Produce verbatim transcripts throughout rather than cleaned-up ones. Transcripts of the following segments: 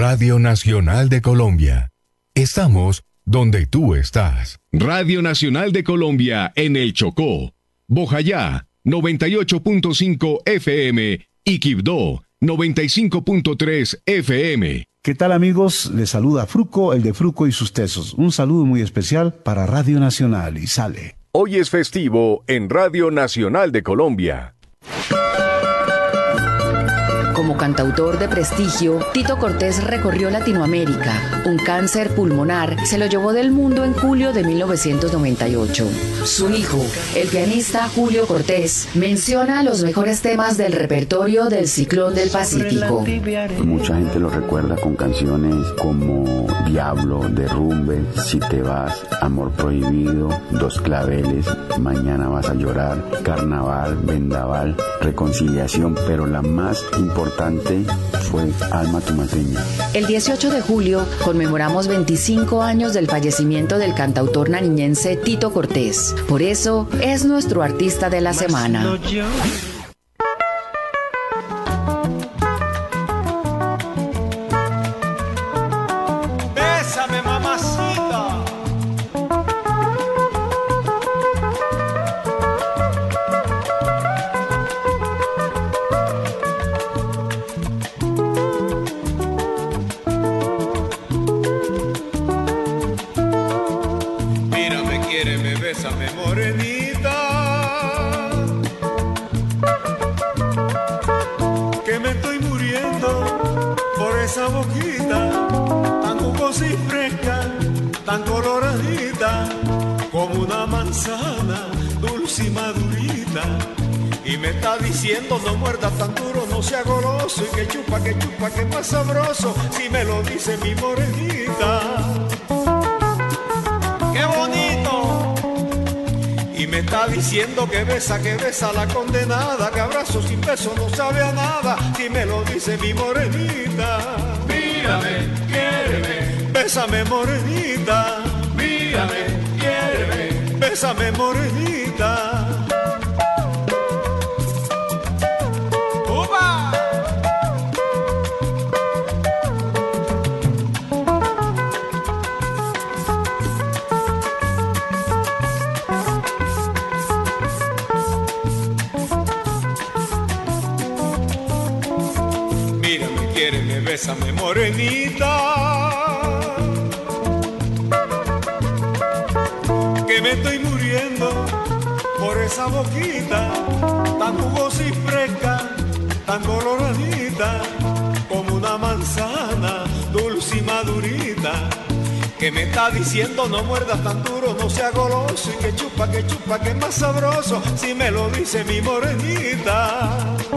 Radio Nacional de Colombia. Estamos donde tú estás. Radio Nacional de Colombia en el Chocó, Bojayá, noventa y ocho punto cinco F M y Quibdó, noventa y cinco punto tres F M. ¿Qué tal, amigos? Les saluda Fruco, el de Fruco y sus tesos. Un saludo muy especial para Radio Nacional y sale. Hoy es festivo en Radio Nacional de Colombia. Como cantautor de prestigio, Tito Cortés recorrió Latinoamérica. Un cáncer pulmonar se lo llevó del mundo en julio de mil novecientos noventa y ocho. Su hijo, el pianista Julio Cortés, menciona los mejores temas del repertorio del Ciclón del Pacífico. Mucha gente lo recuerda con canciones como Diablo, Derrumbe, Si te vas, Amor prohibido, Dos claveles, Mañana vas a llorar, Carnaval, Vendaval, Reconciliación, pero la más importante fue Alma tumaseña. El dieciocho de julio conmemoramos veinticinco años del fallecimiento del cantautor nariñense Tito Cortés. Por eso es nuestro artista de la semana. Bésame, mamacita. Bésame, morenita, que me estoy muriendo por esa boquita tan jugosa y fresca, tan coloradita, como una manzana dulce y madurita. Y me está diciendo no muerda tan duro, no sea goloso, y que chupa, que chupa, que más sabroso, si me lo dice mi morenita. ¡Qué bonito! Y me está diciendo que besa, que besa la condenada, que abrazo sin beso no sabe a nada, si me lo dice mi morenita. Mírame, quiéreme, bésame morenita. Mírame, quiéreme, bésame morenita. ¡Upa! Bésame morenita, que me estoy muriendo por esa boquita tan jugosa y fresca, tan coloradita, como una manzana dulce y madurita, que me está diciendo no muerdas tan duro, no sea goloso, y que chupa, que chupa, que más sabroso, si me lo dice mi morenita.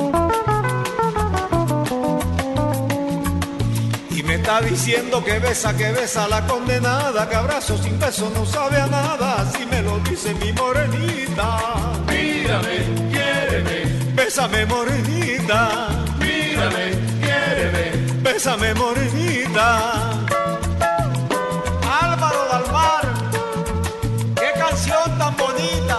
Me está diciendo que besa, que besa la condenada, que abrazo sin beso no sabe a nada, así me lo dice mi morenita. Mírame, quiéreme, bésame morenita. Mírame, quiéreme, bésame morenita. Álvaro Dalmar, qué canción tan bonita.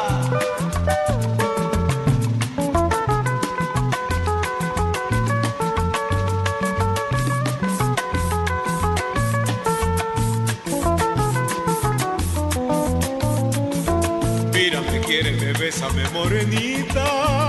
Bésame morenita,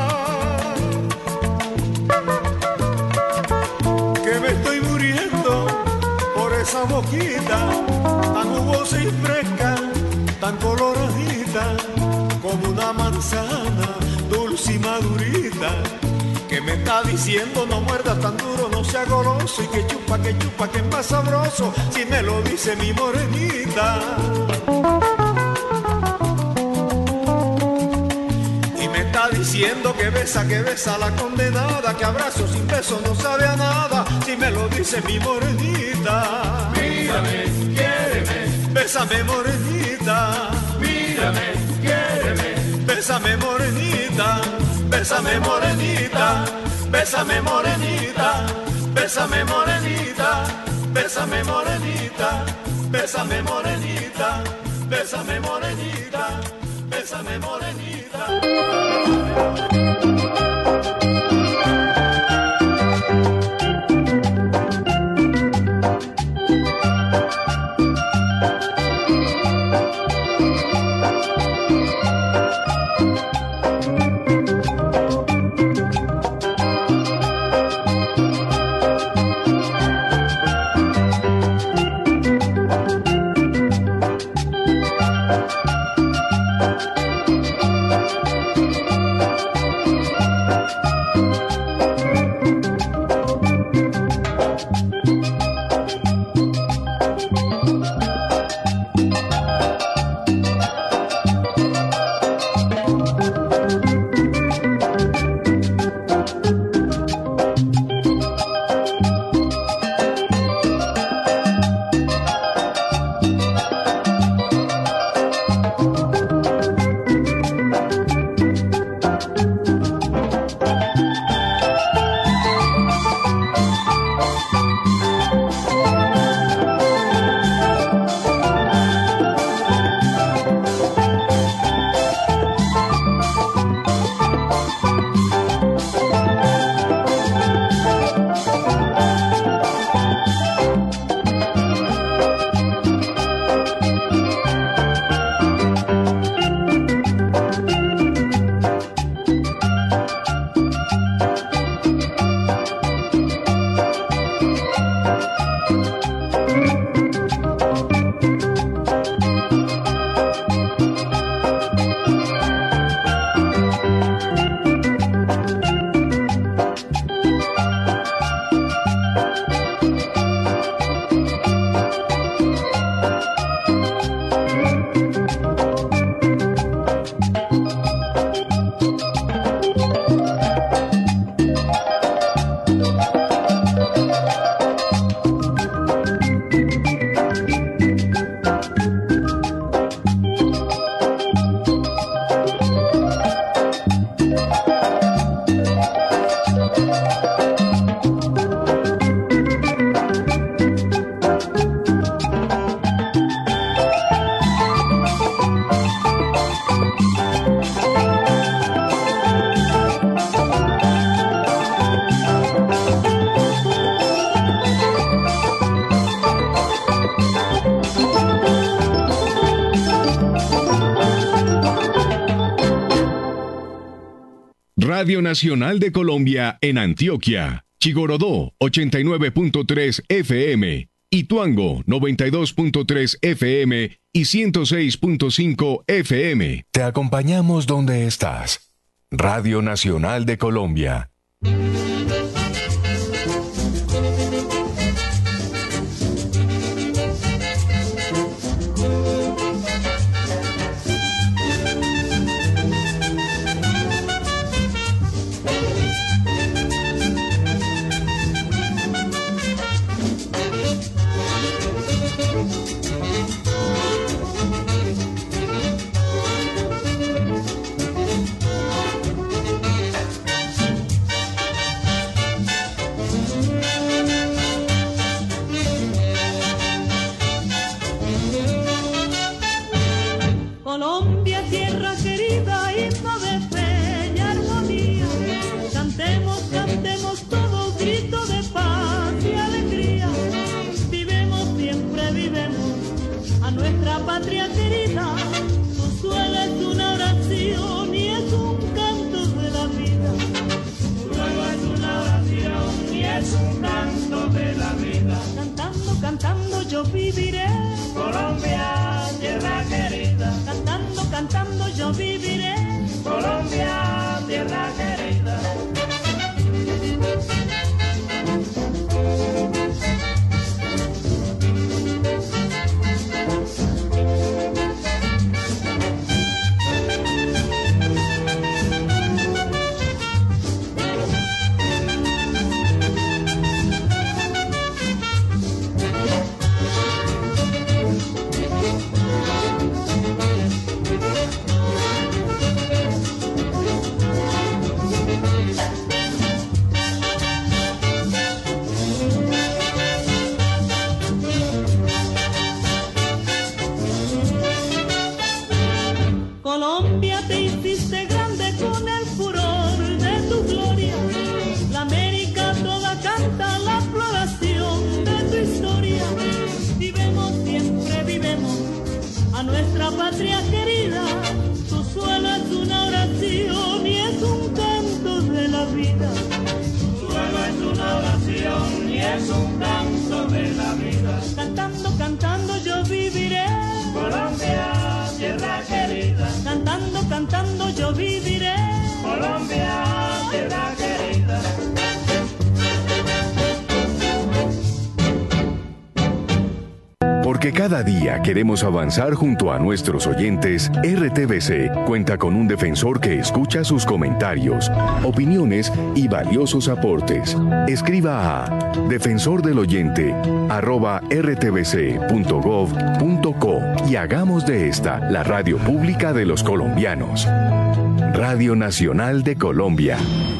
que me estoy muriendo por esa boquita tan jugosa y fresca, tan coloradita, como una manzana dulce y madurita, que me está diciendo no muerdas tan duro, no sea goloso, y que chupa, que chupa, que es más sabroso, si me lo dice mi morenita. Está diciendo que besa, que besa la condenada, que abrazo sin beso no sabe a nada, si me lo dice mi morenita. Mírame, quiéreme, bésame morenita. Mírame, quiéreme, bésame morenita. Bésame morenita, bésame morenita, bésame morenita, bésame morenita, bésame morenita, bésame morenita, bésame morenita. Radio Nacional de Colombia en Antioquia, Chigorodó ochenta y nueve punto tres F M, Ituango noventa y dos punto tres F M y ciento seis punto cinco F M. Te acompañamos donde estás. Radio Nacional de Colombia. Colombia, tierra querida, himno de fe y armonía. Cantemos, cantemos todos, grito de paz y alegría. Vivemos, siempre vivemos a nuestra patria querida. Su suelo es una oración y es un canto de la vida. Su suelo es una oración y es un canto de la vida. Cantando, cantando yo viviré. Colombia, tierra querida. Cantando, cantando yo viviré. Colombia, tierra querida. Colombia, te hiciste grande con el furor de tu gloria. La América toda canta la floración de tu historia. Vivemos, siempre vivemos a nuestra patria querida. Su suelo es una oración y es un canto de la vida. Su suelo es una oración y es un canto de la vida. Cantando, cantando yo viviré. Colombia, tierra querida. Cantando, cantando yo viviré. Colombia, tierra querida. Porque cada día queremos avanzar junto a nuestros oyentes, R T V C cuenta con un defensor que escucha sus comentarios, opiniones y valiosos aportes. Escriba a defensordeloyente arroba r t v c punto gov punto co y hagamos de esta la radio pública de los colombianos. Radio Nacional de Colombia.